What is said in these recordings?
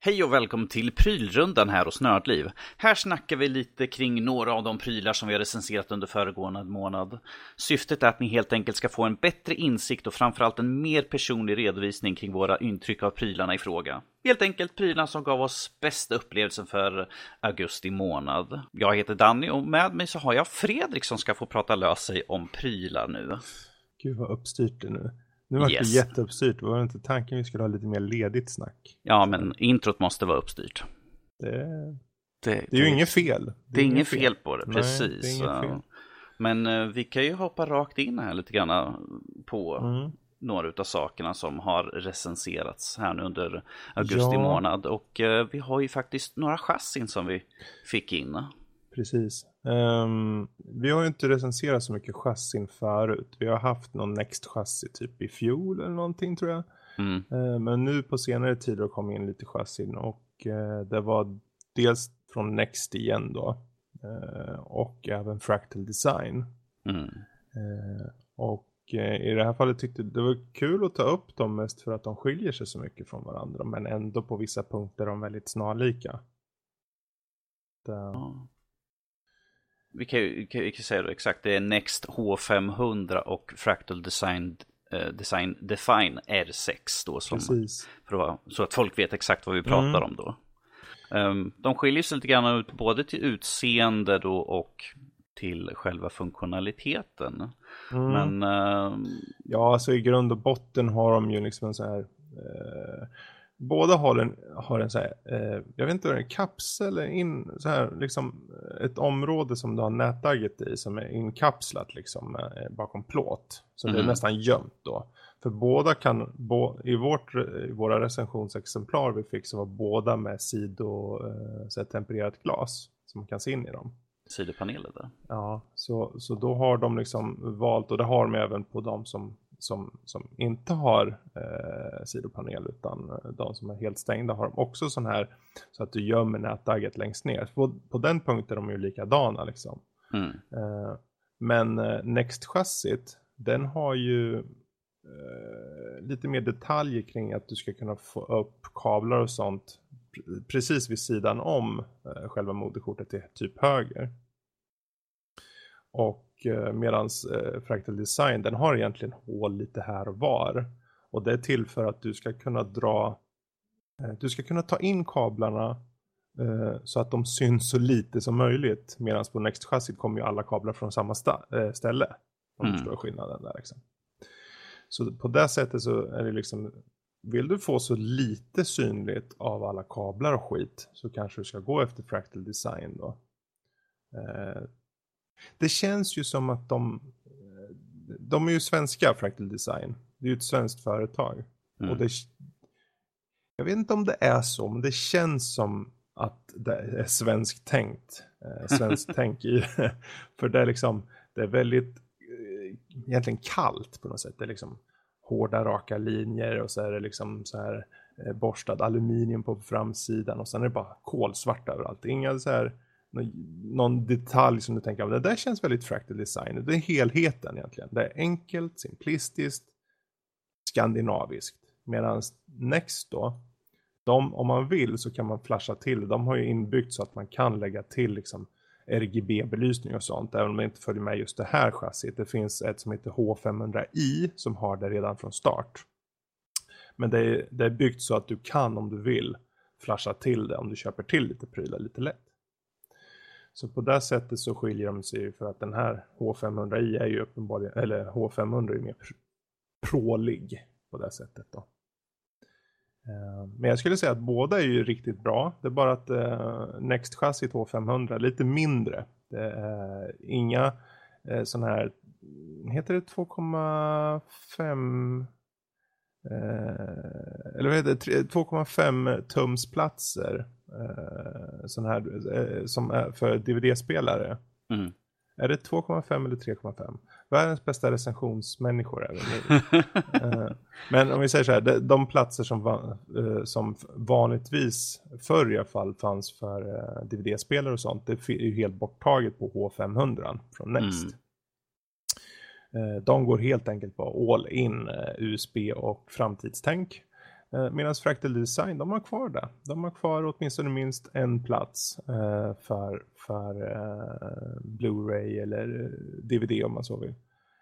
Hej och välkommen till Prylrundan här hos Nördliv. Här snackar vi lite kring några av de prylar som vi har recenserat under föregående månad. Syftet är att ni helt enkelt ska få en bättre insikt och framförallt en mer personlig redovisning kring våra intryck av prylarna i fråga. Helt enkelt prylarna som gav oss bästa upplevelsen för augusti månad. Jag heter Danny och med mig så har jag Fredrik som ska få prata lös sig om prylar nu. Gud vad uppstyrt det nu. Nu var det jätteuppstyrt. Var det inte tanken vi skulle ha lite mer ledigt snack? Ja, men introt måste vara uppstyrt. Det är ju inget fel. Det är inget fel på det, precis. Nej, det är inget fel. Men vi kan ju hoppa rakt in här lite grann på några av sakerna som har recenserats här nu under augusti månad. Och vi har ju faktiskt några chassin som vi fick in. Precis. Vi har ju inte recenserat så mycket chassin förut. Vi har haft någon Next-chassi typ i fjol eller någonting tror jag. Men nu på senare tid har kommit in lite chassin. Och det var dels från Next igen då. Och även Fractal Design. Och i det här fallet tyckte det var kul att ta upp dem mest för att de skiljer sig så mycket från varandra. Men ändå på vissa punkter är de väldigt snarlika. Vi kan säga det exakt. Det är Next H500 och Fractal Design Define R6 då, som, så att folk vet exakt vad vi pratar om då. De skiljer sig lite grann ut både till utseende då och till själva funktionaliteten. Men ja, alltså i grund och botten har de ju liksom en så här båda har en så här, jag vet inte vad det är, en kapsel in så här liksom ett område som du har nätagget i som är inkapslat liksom bakom plåt. Så det är nästan gömt då. För båda kan i våra recensionsexemplar vi fick så var båda med så tempererat glas som man kan se in i dem. Sidopaneler där. Ja, så då har de liksom valt, och det har de även på de som inte har sidopanel utan de som är helt stängda har de också sån här så att du gömmer nätagget längst ner. På den punkten är de ju likadana liksom. Men Next-chassit den har ju lite mer detaljer kring att du ska kunna få upp kablar och sånt precis vid sidan om själva moderkortet till typ höger. Och medans Fractal Design den har egentligen hål lite här och var. Och det är till för att du ska kunna du ska kunna ta in kablarna så att de syns så lite som möjligt. Medans på Next-chassit kommer ju alla kablar från samma ställe. Om du förstår skillnaden där liksom. Så på det sättet så är det liksom, vill du få så lite synligt av alla kablar och skit så kanske du ska gå efter Fractal Design då. Det känns ju som att de är ju svenska, Fractal Design. Det är ju ett svenskt företag. Och jag vet inte om det är så, men det känns som att det är svenskt tänkt. Svenskt tänk i. För det är liksom, det är väldigt egentligen kallt på något sätt. Det är liksom hårda raka linjer och så är det liksom så här borstad aluminium på framsidan och sen är det bara kolsvart överallt. Inga så här någon detalj som du tänker av. Det där känns väldigt Fractal Design. Det är helheten egentligen. Det är enkelt, simplistiskt, skandinaviskt. Medan Next då, om man vill så kan man flasha till. De har ju inbyggt så att man kan lägga till liksom RGB-belysning och sånt. Även om det inte följer med just det här chassit. Det finns ett som heter H500i som har det redan från start. Men det är byggt så att du kan, om du vill, flasha till det om du köper till lite prylar lite lätt. Så på det sättet så skiljer de sig för att den här H500i är ju uppenbarligen, eller H500 är mer prålig på det sättet då. Men jag skulle säga att båda är ju riktigt bra. Det är bara att Next-chassit H500 är lite mindre. Det är inga sån här, heter det 2,5 eller vad heter det, 2,5 tumsplatser sån här som är för DVD-spelare. Är det 2,5 eller 3,5? Världens bästa recensionsmänniskor är det. Men om vi säger så här, de platser som vanligtvis förr i alla fall fanns för DVD-spelare och sånt, det är ju helt borttaget på H500 från Next. De går helt enkelt på all in USB och framtidstänk. Medan Fractal Design, de har kvar det. De har kvar åtminstone minst en plats för Blu-ray eller DVD om man så vill.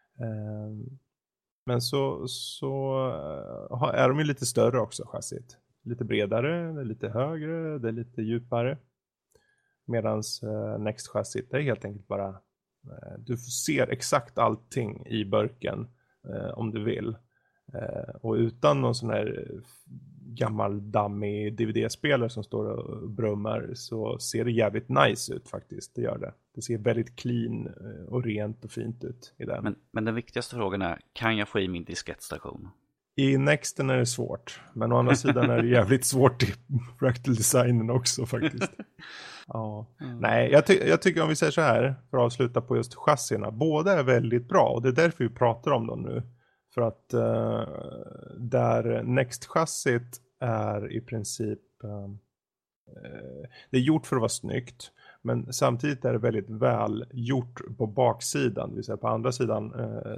Men så är de ju lite större också, chassit. Lite bredare, det är lite högre, det är lite djupare. Medan Next-chassit är helt enkelt bara du ser exakt allting i burken om du vill. Och utan någon sån här gammal dammig DVD-spelare som står och brummar så ser det jävligt nice ut faktiskt. Det gör det. Det ser väldigt clean och rent och fint ut i den. Men den viktigaste frågan är, kan jag få i min diskettstation? I Nexten är det svårt. Men å andra sidan är det jävligt svårt i Fractal Designen också faktiskt. Ja. Nej, jag tycker om vi säger så här för att avsluta på just chassierna. Båda är väldigt bra och det är därför vi pratar om dem nu. För att där Next-chassit är i princip det är gjort för att vara snyggt. Men samtidigt är det väldigt väl gjort på baksidan. Det vill säga på andra sidan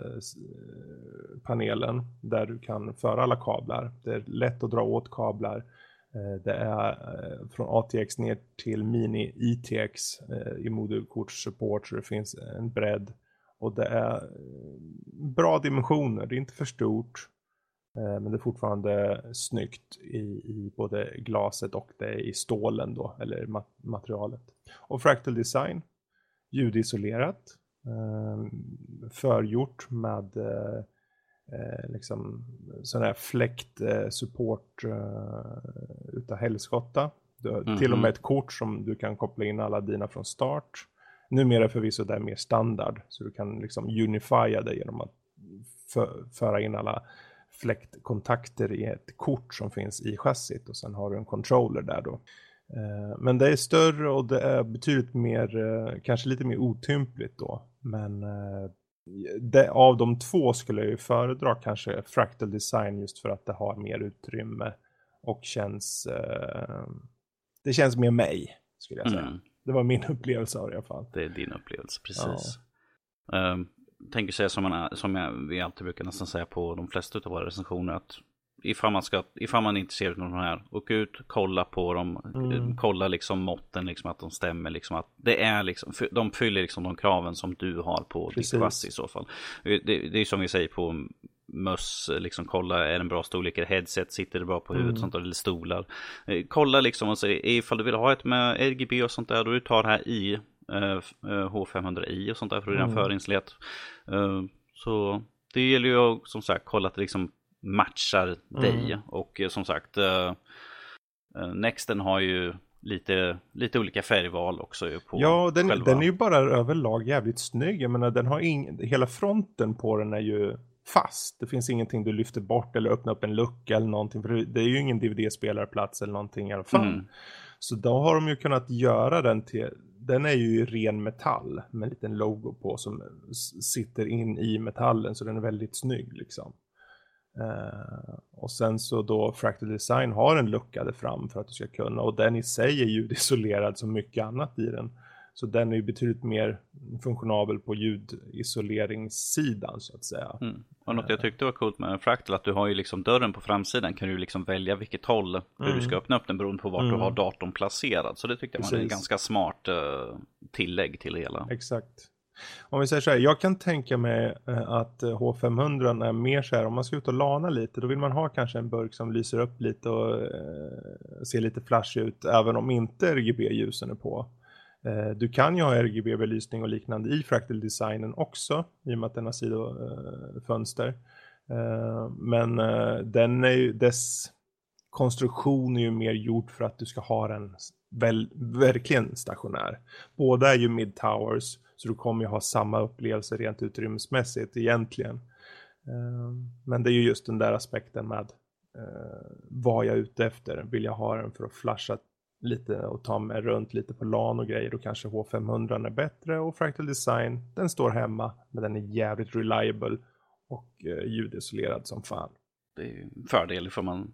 panelen där du kan föra alla kablar. Det är lätt att dra åt kablar. Det är från ATX ner till mini ITX i moderkortssupport så det finns en bredd. Och det är bra dimensioner, det är inte för stort. Men det är fortfarande snyggt i både glaset och det i stålen då, eller materialet. Och Fractal Design, ljudisolerat. Förgjort med liksom sån här fläktsupport utav helskotta. Till och med ett kort som du kan koppla in alla dina från start. Numera förvisso det är mer standard. Så du kan liksom unifya det genom att föra in alla fläktkontakter i ett kort som finns i chassit. Och sen har du en controller där då. Men det är större och det är betydligt mer, kanske lite mer otympligt då. Men av de två skulle jag ju föredra kanske Fractal Design just för att det har mer utrymme. Och det känns mer mig skulle jag säga. Det var min upplevelse av det i alla fall. Det är din upplevelse, precis. Tänker säga vi alltid brukar nästan säga på de flesta av våra recensioner att ifall man är intresserad av de här, åk ut, kolla på dem, kolla liksom måtten, liksom att de stämmer, liksom att det är liksom, de fyller liksom de kraven som du har på ditt chassi i så fall. Det är som vi säger på möss, liksom kolla, är det en bra storlek, är headset, sitter det bra på huvudet, sånt där, eller stolar. Kolla liksom och säg, ifall du vill ha ett med RGB och sånt där, då du tar det här i H500i och sånt där för att redan förinstallerat. Så det gäller ju som sagt kolla att det liksom matchar dig. Och som sagt Nexten har ju lite olika färgval också på. Ja, den är ju bara överlag jävligt snygg. Jag menar, den har hela fronten på den är ju fast. Det finns ingenting du lyfter bort eller öppnar upp en lucka eller någonting. För det är ju ingen DVD-spelarplats eller någonting i alla fall. Så då har de ju kunnat göra den till... Den är ju i ren metall med en liten logo på som sitter in i metallen. Så den är väldigt snygg liksom. Och sen så då Fractal Design har en lucka där fram för att du ska kunna. Och den i sig är ljudisolerad som mycket annat i den. Så den är ju betydligt mer funktionabel på ljudisoleringssidan så att säga. Och något jag tyckte var coolt med Fractal, att du har ju liksom dörren på framsidan, kan du liksom välja vilket håll hur du ska öppna upp den beroende på vart du har datorn placerad. Så det tyckte jag var en ganska smart tillägg till det hela. Exakt. Om vi säger så här, jag kan tänka mig att H500 är mer så här, om man ska ut och lana lite, då vill man ha kanske en burk som lyser upp lite och ser lite flash ut, även om inte RGB-ljusen är på. Du kan ju ha RGB-belysning och liknande i Fractal Designen också, i och med att den har sidofönster. Men dess konstruktion är ju mer gjord för att du ska ha den verkligen stationär. Båda är ju mid-towers, så du kommer ju ha samma upplevelse rent utrymmesmässigt egentligen. Men det är ju just den där aspekten med vad jag är ute efter. Vill jag ha den för att flasha lite och ta mig runt lite på LAN och grejer, då kanske H500 är bättre. Och Fractal Design, den står hemma, men den är jävligt reliable och ljudisolerad som fan. Det är ju en fördel för man...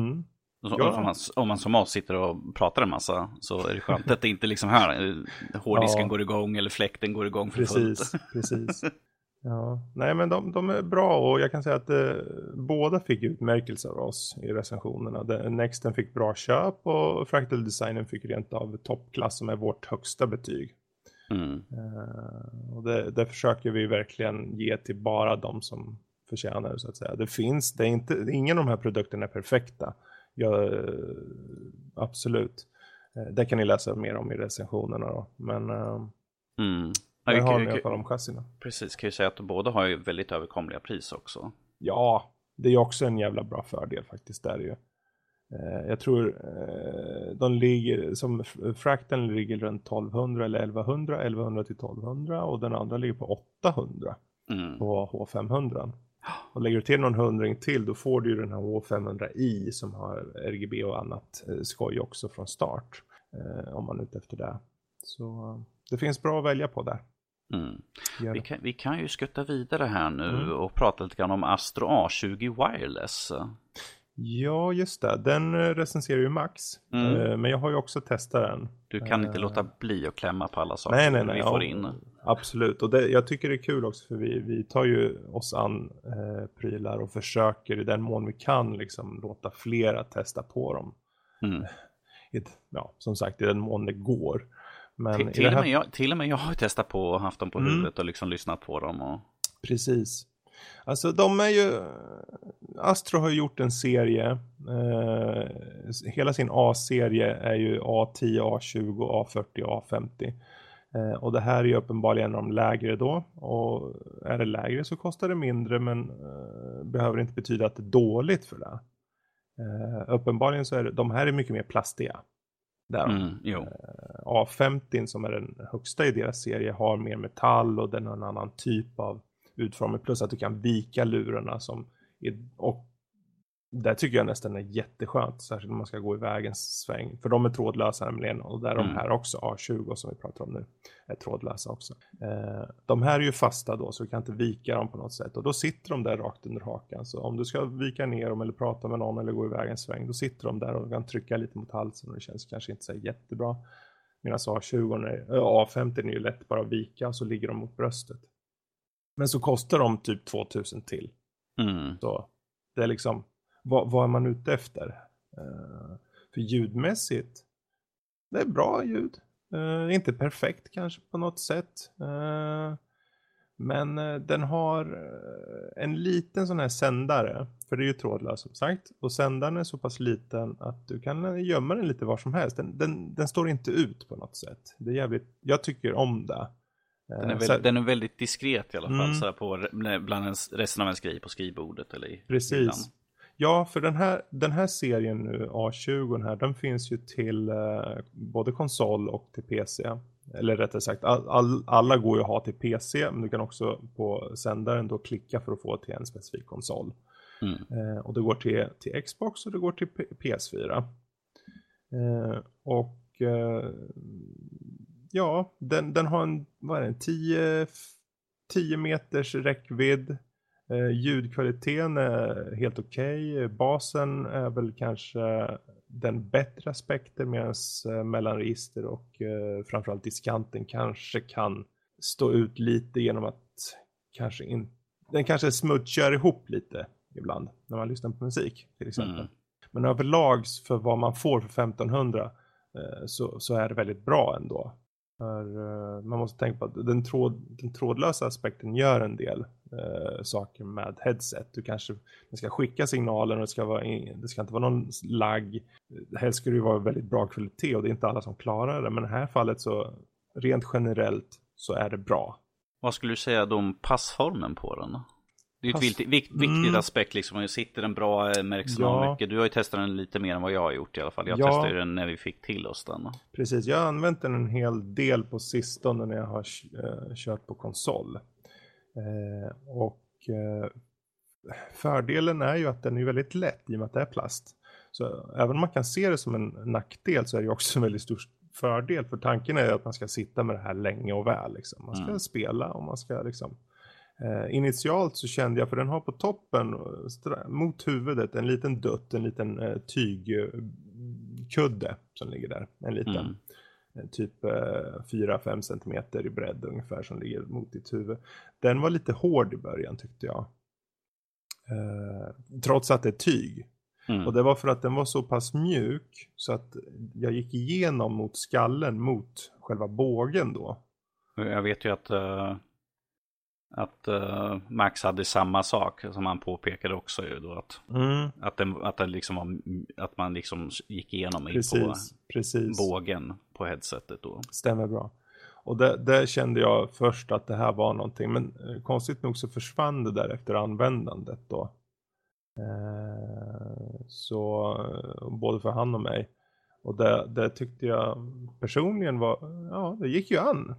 Ja. Om man som oss sitter och pratar en massa, så är det skönt att det inte liksom här hårddisken går igång eller fläkten går igång för fullt. Precis. Ja, nej men de är bra och jag kan säga att båda fick utmärkelser av oss i recensionerna. Nexten fick bra köp och Fractal Designen fick rent av toppklass som är vårt högsta betyg. Och det försöker vi verkligen ge till bara de som förtjänar så att säga. Ingen av de här produkterna är perfekta. Absolut. Det kan ni läsa mer om i recensionerna då. Men där har ni i alla fall om chassina. Precis, kan ju säga att båda har ju väldigt överkomliga pris också. Ja, det är också en jävla bra fördel faktiskt där ju. Jag tror de ligger som Fractal ligger runt 1200 eller 1100 till 1200 och den andra ligger på 800 på H500. Och lägger du till någon hundring till då får du ju den här H500i som har RGB och annat skoj också från start om man är ute efter det. Så det finns bra att välja på där. Vi kan ju skutta vidare här nu och prata lite grann om Astro A20 Wireless. Ja, just det. Den recenserar ju Max. Men jag har ju också testat den. Du kan inte låta bli att klämma på alla saker nej, vi får in. Absolut. Och jag tycker det är kul också för vi tar ju oss an prylar och försöker i den mån vi kan liksom låta flera testa på dem. Som sagt, i den mån det går. Men till och med jag har testat på och haft dem på huvudet och liksom lyssnat på dem. Och... Precis. Alltså de är ju... Astro har gjort en serie. Hela sin A-serie är ju A10, A20, A40, A50. Och det här är ju uppenbarligen de lägre då. Och är det lägre så kostar det mindre men behöver inte betyda att det är dåligt för det. Uppenbarligen så är de här är mycket mer plastiga. A50 som är den högsta i deras serie har mer metall och den har en annan typ av utformning. Plus att du kan vika lurarna och det tycker jag nästan är jätteskönt. Särskilt om man ska gå i vägens sväng. För de är trådlösa nämligen. Och där de här också, A20 som vi pratar om nu, är trådlösa också. De här är ju fasta då så du kan inte vika dem på något sätt. Och då sitter de där rakt under hakan. Så om du ska vika ner dem eller prata med någon eller gå i vägens sväng. Då sitter de där och kan trycka lite mot halsen. Och det känns kanske inte så jättebra. Medan A50 är ju lätt bara att vika och så ligger de mot bröstet. Men så kostar de typ 2000 till. Så det är liksom... Vad är man ute efter? För ljudmässigt, det är bra ljud. Inte perfekt kanske på något sätt. Men den har en liten sån här sändare. För det är ju trådlös som sagt. Och sändaren är så pass liten att du kan gömma den lite var som helst. Den står inte ut på något sätt. Det är jävligt, jag tycker om det. Den är väldigt diskret i alla fall. Så här bland resten av ens grej på skrivbordet. Eller precis. Hyllan. Ja, för den här serien nu, A20 här, den finns ju till både konsol och till PC. Eller rättare sagt, alla går ju att ha till PC, men du kan också på sändaren då klicka för att få till en specifik konsol. Och det går till Xbox och det går till PS4. Den har en 10 meters räckvidd. Ljudkvaliteten är helt okej. Basen är väl kanske den bättre aspekten medan mellanregister och framförallt diskanten kanske kan stå ut lite genom att den kanske smutskör ihop lite ibland när man lyssnar på musik till exempel. Men överlag för vad man får för 1500 så är det väldigt bra ändå. Man måste tänka på att den trådlösa aspekten gör en del saker med headset. Det ska skicka signalen och det ska inte vara någon lagg. Helst ska det ju vara väldigt bra kvalitet och det är inte alla som klarar det. Men i det här fallet så rent generellt så är det bra. Vad skulle du säga om passformen på den? Det är ju ett viktigt aspekt liksom. Det sitter en bra märksamma mycket. Du har ju testat den lite mer än vad jag har gjort i alla fall. Jag testade den när vi fick till oss den. Precis, jag har använt den en hel del på sistone när jag har kört på konsol. Fördelen är ju att den är väldigt lätt i och med att det är plast. Så även om man kan se det som en nackdel så är det också en väldigt stor fördel. För tanken är att man ska sitta med det här länge och väl. Liksom. Man ska spela och man ska liksom... Initialt så kände jag, för den har på toppen mot huvudet en liten dutt, en liten tygkudde som ligger där, en liten. typ 4-5 centimeter i bredd ungefär som ligger mot ditt huvud. Den var lite hård i början tyckte jag. Trots att det är tyg. Och det var för att den var så pass mjuk så att jag gick igenom mot skallen mot själva bågen då. Jag vet ju att Max hade samma sak som han påpekade också ju då att den liksom var, att man liksom gick igenom precis. Bågen på headsetet då. Stämmer bra. Och där kände jag först att det här var någonting, men konstigt nog så försvann det där efter användandet då. Så både för han och mig. Och det tyckte jag personligen var, ja, det gick ju an.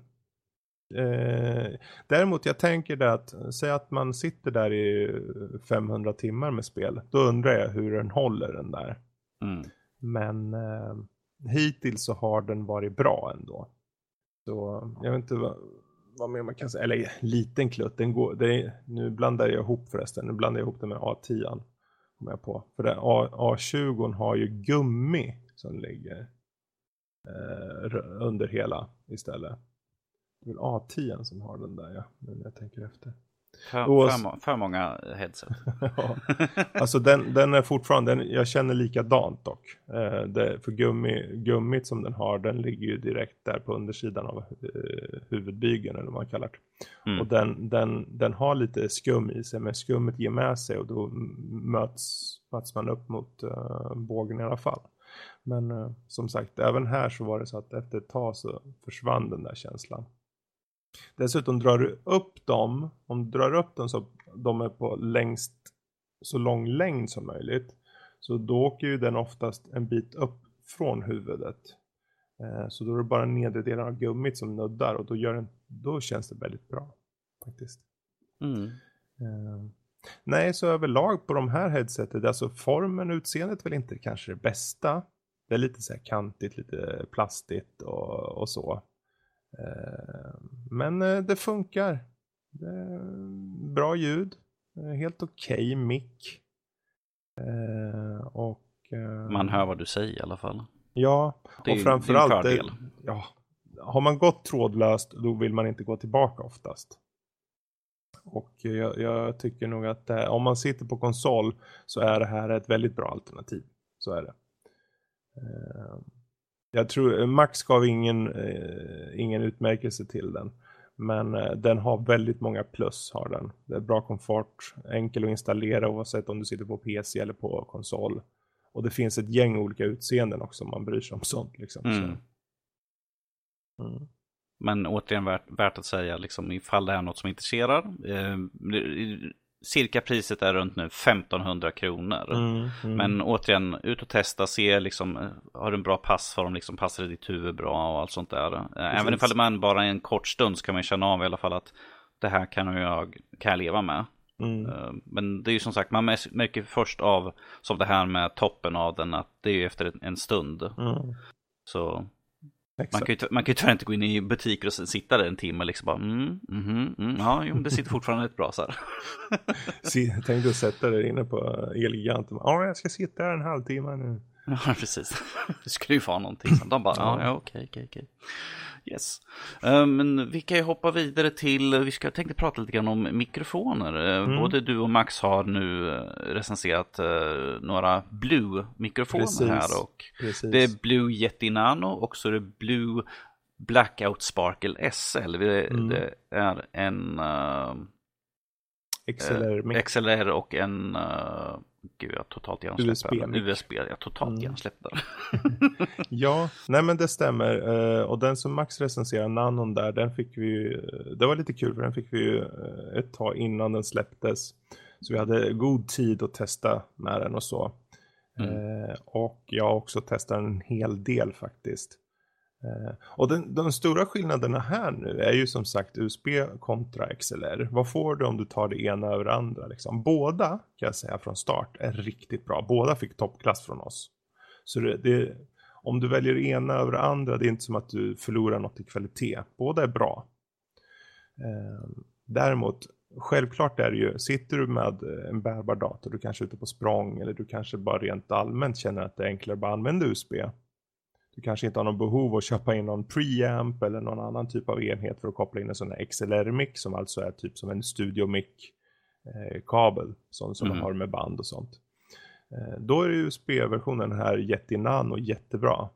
Däremot jag tänker det att säga att man sitter där i 500 timmar med spel, då undrar jag hur den håller den där. Men hittills så har den varit bra ändå. Så jag vet inte vad mer man kan säga, eller liten klutt, den går, nu blandar jag ihop förresten, nu blandar jag ihop det med A10 kommer jag på, för det A20 har ju gummi som ligger under hela istället. Det är A10 som har den där, ja, nu när jag tänker efter. För många headset. Ja. Alltså den är fortfarande, jag känner likadant dock. För gummit som den har, den ligger ju direkt där på undersidan av huvudbygeln eller vad man kallar det. Och den har lite skum i sig, men skummet ger med sig och då möts man upp mot bågen i alla fall. Men som sagt, även här så var det så att efter ett tag så försvann den där känslan. Dessutom drar du upp dem, om du drar upp dem så de är på så lång längd som möjligt, så då åker ju den oftast en bit upp från huvudet. Så då är det bara nedre delen av gummit som nuddar och då känns det väldigt bra faktiskt. Nej, så överlag på de här headsetet, alltså formen och utseendet är väl inte kanske det bästa. Det är lite så här kantigt, lite plastigt och så. Men det funkar. Det är bra ljud. Helt okej mic. Man hör vad du säger i alla fall. Ja, och framförallt har man gått trådlöst, då vill man inte gå tillbaka oftast. Och jag tycker nog att om man sitter på konsol så är det här ett väldigt bra alternativ. Så är det. Jag tror Max gav ingen utmärkelse till den. Men den har väldigt många plus, har den. Det är bra komfort, enkel att installera oavsett om du sitter på PC eller på konsol. Och det finns ett gäng olika utseenden också om man bryr sig om sånt. Liksom. Men återigen värt att säga, liksom, ifall det är något som intresserar. Cirka priset är runt nu 1500 kronor. Men återigen, ut och testa, se liksom, har du en bra passform, liksom, passar det ditt huvud bra och allt sånt där. Även ifall man bara en kort stund så kan man känna av i alla fall att det här kan jag leva med. Men det är ju som sagt, man märker först av, som det här med toppen av den, att det är ju efter en stund. Så man kan ju tyvärr inte gå in i butiker och sitta där en timme och liksom bara det sitter fortfarande ett bra så här. Tänk dig att sätta dig inne på Elgiganten. Jag ska sitta här en halvtimme nu. Ja, precis. Det skulle ju vara någonting. Så de bara, okej. Yes. Men vi kan ju hoppa vidare till, tänkte prata lite grann om mikrofoner. Både du och Max har nu recenserat några Blue-mikrofoner här. Och det är Blue Yeti Nano och så är det Blue Blackout Sparkle SL. Det är en XLR och en gud, jag totalt hjärnsläpp. USB, jag totalt hjärnsläpp där. Ja, nej men det stämmer. Och den som Max recenserar, Nanon där, den fick vi, det var lite kul för den fick vi ju ett tag innan den släpptes. Så vi hade god tid att testa med den och så. Och jag har också testat en hel del faktiskt. Och de stora skillnaderna här nu är ju som sagt USB kontra XLR. Vad får du om du tar det ena över det andra? Liksom? Båda kan jag säga från start är riktigt bra. Båda fick toppklass från oss. Så om du väljer det ena över det andra, det är inte som att du förlorar något i kvalitet. Båda är bra. Däremot, självklart är det ju, sitter du med en bärbar dator, du kanske är ute på språng eller du kanske bara rent allmänt känner att det är enklare att bara använda USB. Du kanske inte har någon behov att köpa in någon preamp eller någon annan typ av enhet för att koppla in en sån här XLR-mic som alltså är typ som en studio-mic-kabel som de har med band och sånt. Då är USB-versionen här Yeti Nano jättebra.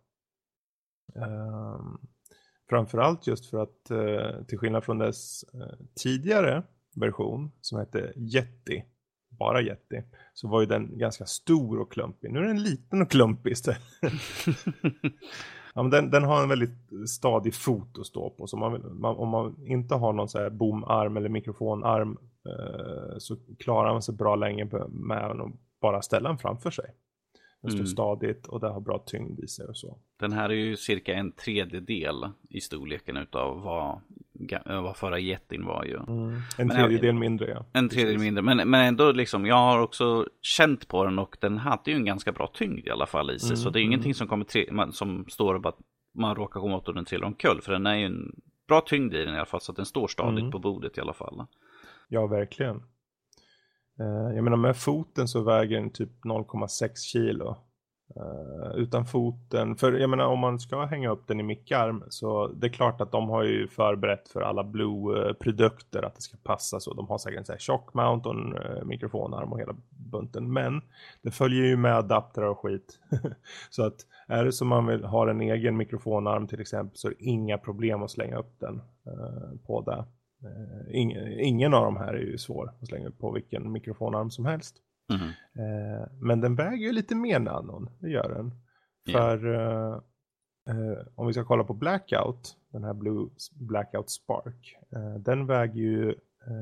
Framförallt just för att till skillnad från dess tidigare version som hette Yeti, bara Yeti, så var ju den ganska stor och klumpig. Nu är den liten och klumpig istället. Ja, men den har en väldigt stadig fot att stå på. Så om man inte har någon så här boomarm eller mikrofonarm så klarar man sig bra länge med att bara ställa den framför sig. Den står stadigt och det har bra tyngd i sig och så. Den här är ju cirka 1/3 i storleken utav vad förra Yetin var ju. En tredjedel mindre, ja. En tredjedel mindre, men ändå liksom, jag har också känt på den och den hade ju en ganska bra tyngd i alla fall i sig. Så det är ingenting som kommer som står och bara man råkar komma åt och den trillar omkull. För den är ju en bra tyngd i den i alla fall, så att den står stadigt på bordet i alla fall. Ja, verkligen. Jag menar med foten så väger den typ 0,6 kilo. Utan foten, för jag menar om man ska hänga upp den i mickarm så det är klart att de har ju förberett för alla Blue-produkter att det ska passa så. De har säkert en sån här shock mount och en mikrofonarm och hela bunten. Men det följer ju med adapter och skit. Så att är det som man vill ha en egen mikrofonarm till exempel så är det inga problem att slänga upp den på det. Ingen av de här är ju svår att slänga upp på vilken mikrofonarm som helst. Men den väger ju lite mer Nanon, det gör den. För om vi ska kolla på Blackout, den här Blue Blackout Spark, den väger ju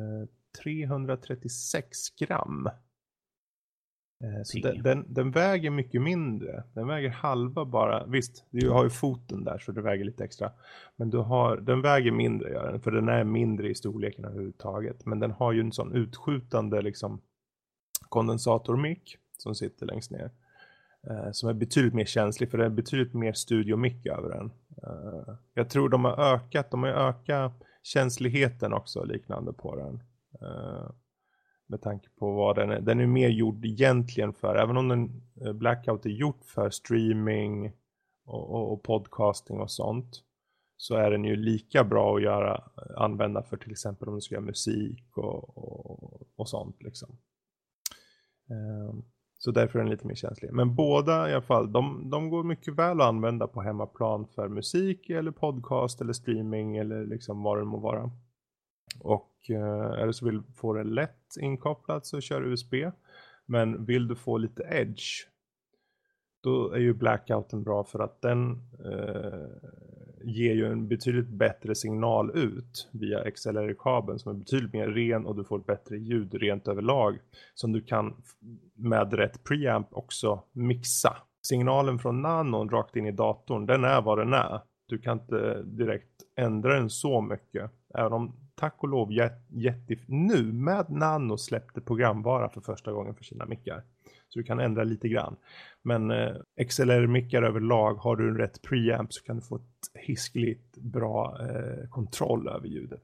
336 gram. Så den väger mycket mindre. Den väger halva bara. Visst, du har ju foten där så det väger lite extra. Men den väger mindre, gör den, för den är mindre i storleken överhuvudtaget. Men den har ju en sån utskjutande liksom kondensatormic som sitter längst ner. Som är betydligt mer känslig, för det är betydligt mer studiomic över den. Jag tror de har ökat känsligheten också liknande på den. Med tanke på vad den är mer gjord egentligen för, även om den Blackout är gjort för streaming och podcasting och sånt, så är den ju lika bra att använda för till exempel om du ska göra musik och sånt liksom. Så därför är den lite mer känslig. Men båda i alla fall, de går mycket väl att använda på hemmaplan för musik eller podcast eller streaming eller liksom vad det må vara. Och är det så vill få det lätt inkopplat så kör USB. Men vill du få lite edge, då är ju Blackouten bra, för att den ger ju en betydligt bättre signal ut via XLR-kabeln som är betydligt mer ren, och du får ett bättre ljud rent överlag som du kan med rätt preamp också mixa. Signalen från Nanon rakt in i datorn, den är vad den är. Du kan inte direkt ändra den så mycket. Även om tack och lov Yeti nu med Nano släppte programvara för första gången för sina mickar. Så du kan ändra lite grann. Men XLR-mickar överlag, har du en rätt preamp så kan du få ett hiskligt bra kontroll över ljudet.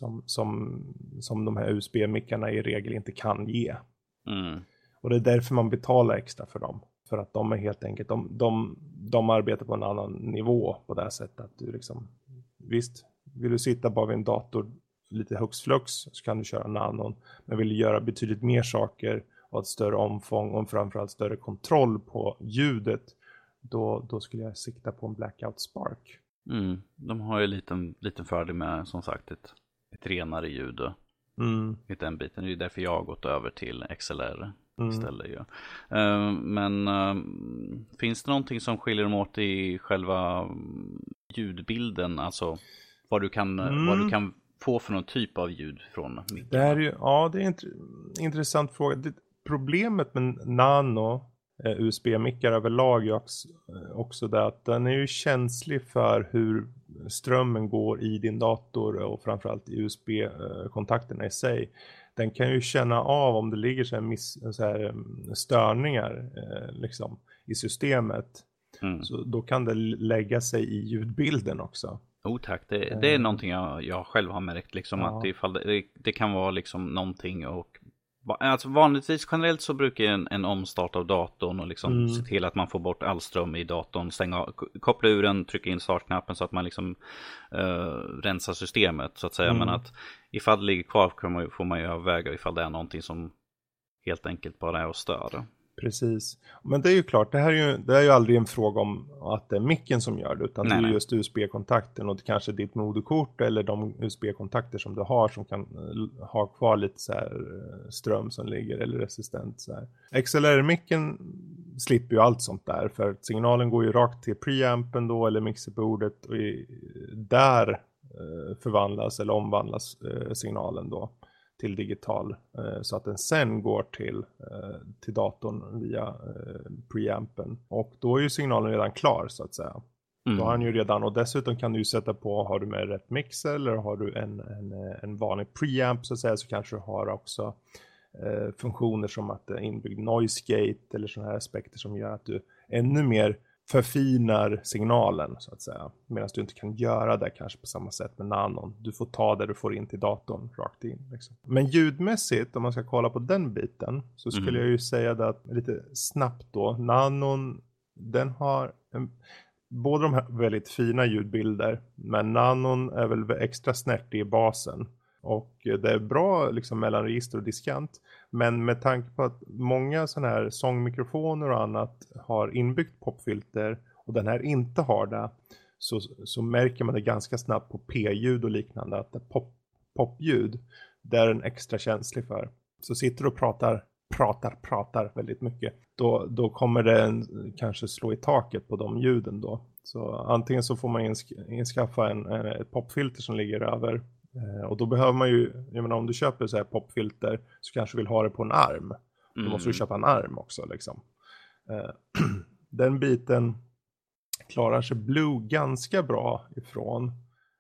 Som de här USB-mickarna i regel inte kan ge. Och det är därför man betalar extra för dem. För att de är helt enkelt, de arbetar på en annan nivå på det här sättet. Att du liksom, visst, vill du sitta bara vid en dator lite hux flux så kan du köra Nanon. Men vill du göra betydligt mer saker och ett större omfång och framförallt större kontroll på ljudet, då skulle jag sikta på en Blackout Spark. De har ju liten fördel med, som sagt, ett renare ljud i den biten. Det är därför jag har gått över till XLR istället ju. Men finns det någonting som skiljer dem åt i själva ljudbilden, alltså vad du kan få för någon typ av ljud från micken? Det är en intressant fråga. Problemet med Nano USB-mickar överlag är också det att den är ju känslig för hur strömmen går i din dator och framförallt i USB-kontakterna i sig. Den kan ju känna av om det ligger så här störningar liksom, i systemet. Så då kan det lägga sig i ljudbilden också. Tack. Det är någonting jag själv har märkt liksom, att det kan vara liksom någonting och Alltså vanligtvis generellt så brukar en omstart av datorn och liksom se till att man får bort all ström i datorn, koppla ur den, trycka in startknappen så att man liksom rensar systemet så att säga. Men att ifall det ligger kvar får man ju överväga ifall det är någonting som helt enkelt bara är att störa. Precis. Men det är ju klart, det är ju aldrig en fråga om att det är micken som gör det, utan det är just USB-kontakten och det kanske är ditt moderkort eller de USB-kontakter som du har som kan ha kvar lite så här ström som ligger eller resistent så här. XLR-micken slipper ju allt sånt där, för signalen går ju rakt till preampen då eller mixerbordet och där förvandlas eller omvandlas signalen då till digital, så att den sen går till datorn via preampen. Och då är ju signalen redan klar så att säga. Då har den ju redan, och dessutom kan du ju sätta på, har du med rätt mixer eller har du en vanlig preamp så att säga, så kanske du har också funktioner som att det är inbyggd noise gate eller sådana här aspekter som gör att du ännu mer förfinar signalen så att säga. Medan du inte kan göra det kanske på samma sätt med nanon. Du får ta det du får in till datorn rakt in. Liksom. Men ljudmässigt, om man ska kolla på den biten, så skulle jag ju säga det att lite snabbt då. Nanon, den har båda de här väldigt fina ljudbilder. Men nanon är väl extra snärtig i basen. Och det är bra liksom mellan register och diskant. Men med tanke på att många sådana här sångmikrofoner och annat har inbyggt popfilter och den här inte har det, så märker man det ganska snabbt på p-ljud och liknande att det popljud, det är den extra känslig för. Så sitter du och pratar väldigt mycket, då kommer det kanske slå i taket på de ljuden då. Så antingen så får man inskaffa ett popfilter som ligger över. Och då behöver man ju, jag menar, om du köper så här popfilter så kanske du vill ha det på en arm. Då måste du köpa en arm också liksom. Den biten klarar sig Blue ganska bra ifrån.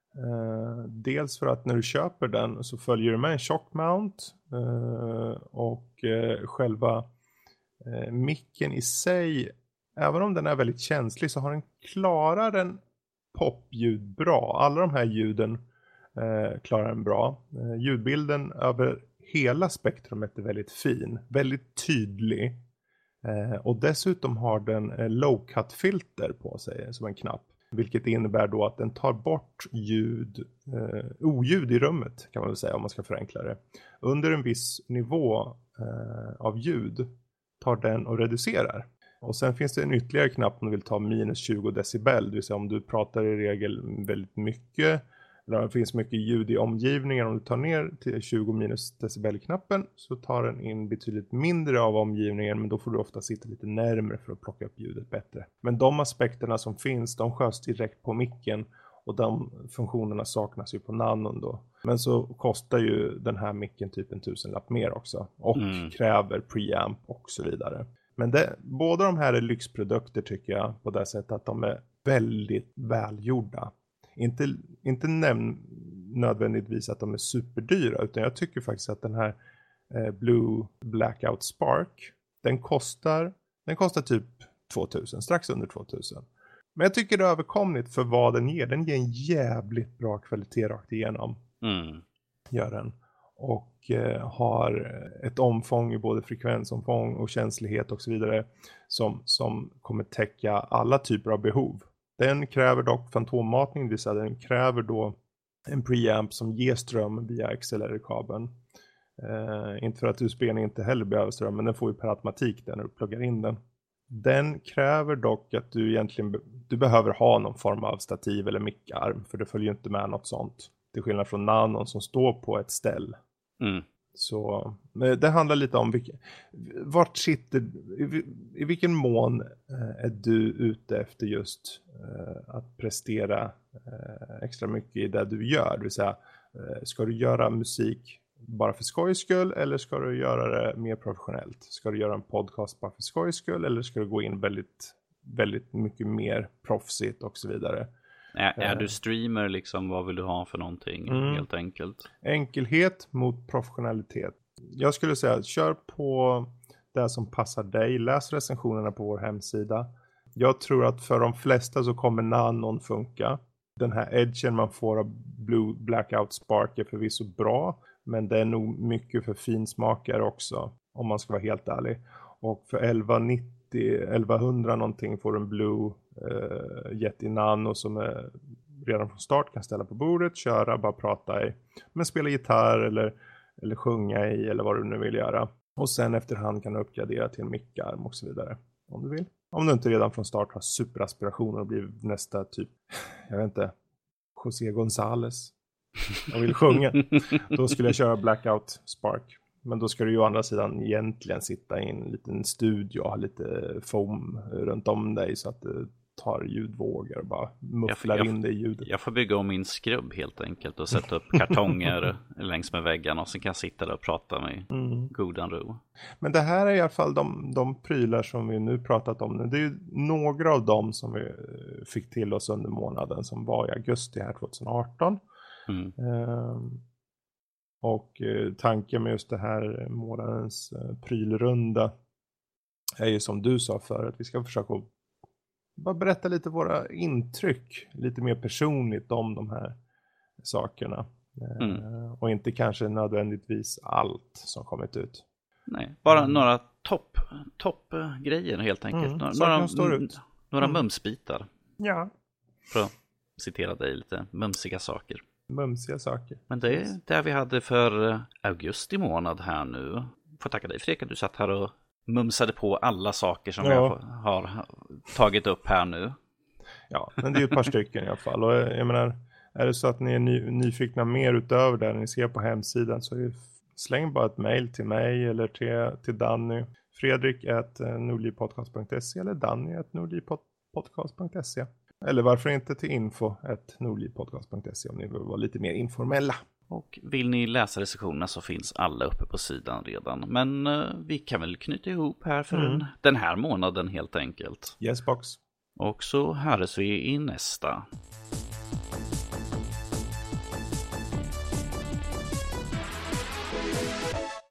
Dels för att när du köper den så följer du med en shock mount. Och själva micken i sig, även om den är väldigt känslig, så har den klarar den popljud bra. Alla de här ljuden klarar den bra. Ljudbilden över hela spektrumet är väldigt fin. Väldigt tydlig. Och dessutom har den low-cut-filter på sig som en knapp. Vilket innebär då att den tar bort oljud i rummet, kan man väl säga om man ska förenkla det. Under en viss nivå av ljud tar den och reducerar. Och sen finns det en ytterligare knapp om du vill ta minus 20 decibel. Det vill säga om du pratar i regel väldigt mycket, eller det finns mycket ljud i omgivningen. Om du tar ner till 20 minus decibel-knappen så tar den in betydligt mindre av omgivningen. Men då får du ofta sitta lite närmare för att plocka upp ljudet bättre. Men de aspekterna som finns, de sköts direkt på micken. Och de funktionerna saknas ju på nanon då. Men så kostar ju den här micken typ 1000-lapp mer också. Och kräver preamp och så vidare. Men båda de här är lyxprodukter tycker jag. På det sättet att de är väldigt välgjorda. Inte nödvändigtvis att de är superdyra, utan jag tycker faktiskt att den här Blue Blackout Spark, den kostar typ 2000, strax under 2000. Men jag tycker det är överkomligt för vad den ger. Den ger en jävligt bra kvalitet rakt igenom. Gör den. Och har ett omfång i både frekvensomfång och känslighet och så vidare som kommer täcka alla typer av behov. Den kräver dock fantommatning, det vill säga den kräver då en preamp som ger ström via XLR-kabeln. Inte för att USB inte heller behöver ström, men den får ju per automatik när du pluggar in den. Den kräver dock att du behöver ha någon form av stativ eller mickarm, för det följer inte med något sånt. Till skillnad från nanon som står på ett ställ. Så det handlar lite om vart sitter, i vilken mån är du ute efter just att prestera extra mycket i det du gör. Det vill säga, ska du göra musik bara för skojs skull eller ska du göra det mer professionellt? Ska du göra en podcast bara för skojs skull eller ska du gå in väldigt, väldigt mycket mer proffsigt och så vidare? Är du streamer liksom, vad vill du ha för någonting helt enkelt? Enkelhet mot professionalitet. Jag skulle säga, kör på det som passar dig. Läs recensionerna på vår hemsida. Jag tror att för de flesta så kommer nanon funka. Den här edgen man får av Blue Blackout Spark är förvisso bra. Men det är nog mycket för finsmakare också, om man ska vara helt ärlig. Och för 1100 någonting får en Blue Yeti Nano som är redan från start kan ställa på bordet, köra, bara prata i. Men spela gitarr eller sjunga i eller vad du nu vill göra. Och sen efterhand kan du uppgradera till en mickarm och så vidare. Om du vill. Om du inte redan från start har superaspirationer och blir nästa typ, jag vet inte, José González och vill sjunga. Då skulle jag köra Blackout Spark. Men då ska du ju å andra sidan egentligen sitta i en liten studio och ha lite foam runt om dig så att det tar ljudvågor och bara mufflar in det i ljudet. Jag får bygga om min skrubb helt enkelt och sätta upp kartonger längs med väggarna och sen kan jag sitta där och prata med godan ro. Men det här är i alla fall de prylar som vi nu pratat om. Det är ju några av dem som vi fick till oss under månaden som var i augusti här 2018. Och tanken med just det här månadens prylrunda är ju som du sa för att vi ska försöka bara berätta lite våra intryck lite mer personligt om de här sakerna. Och inte kanske nödvändigtvis allt som kommit ut. Nej, bara några toppgrejer helt enkelt. Några mumsbitar. Ja. För att citera dig, lite mumsiga saker. Mumsiga saker. Men det är det vi hade för augusti månad här nu. Får tacka dig Fredrik att du satt här och mumsade på alla saker som vi har tagit upp här nu. Ja, men det är ett par stycken i alla fall. Och jag menar, är det så att ni är nyfikna mer utöver det ni ser på hemsidan så släng bara ett mejl till mig eller till Danny. Fredrik@nordlivpodcast.se eller Danny@nordlivpodcast.se. Eller varför inte till info@nordlivpodcast.se om ni vill vara lite mer informella. Och vill ni läsa recensionerna så finns alla uppe på sidan redan. Men vi kan väl knyta ihop här för den här månaden helt enkelt. Yes box. Och så hörs vi i nästa.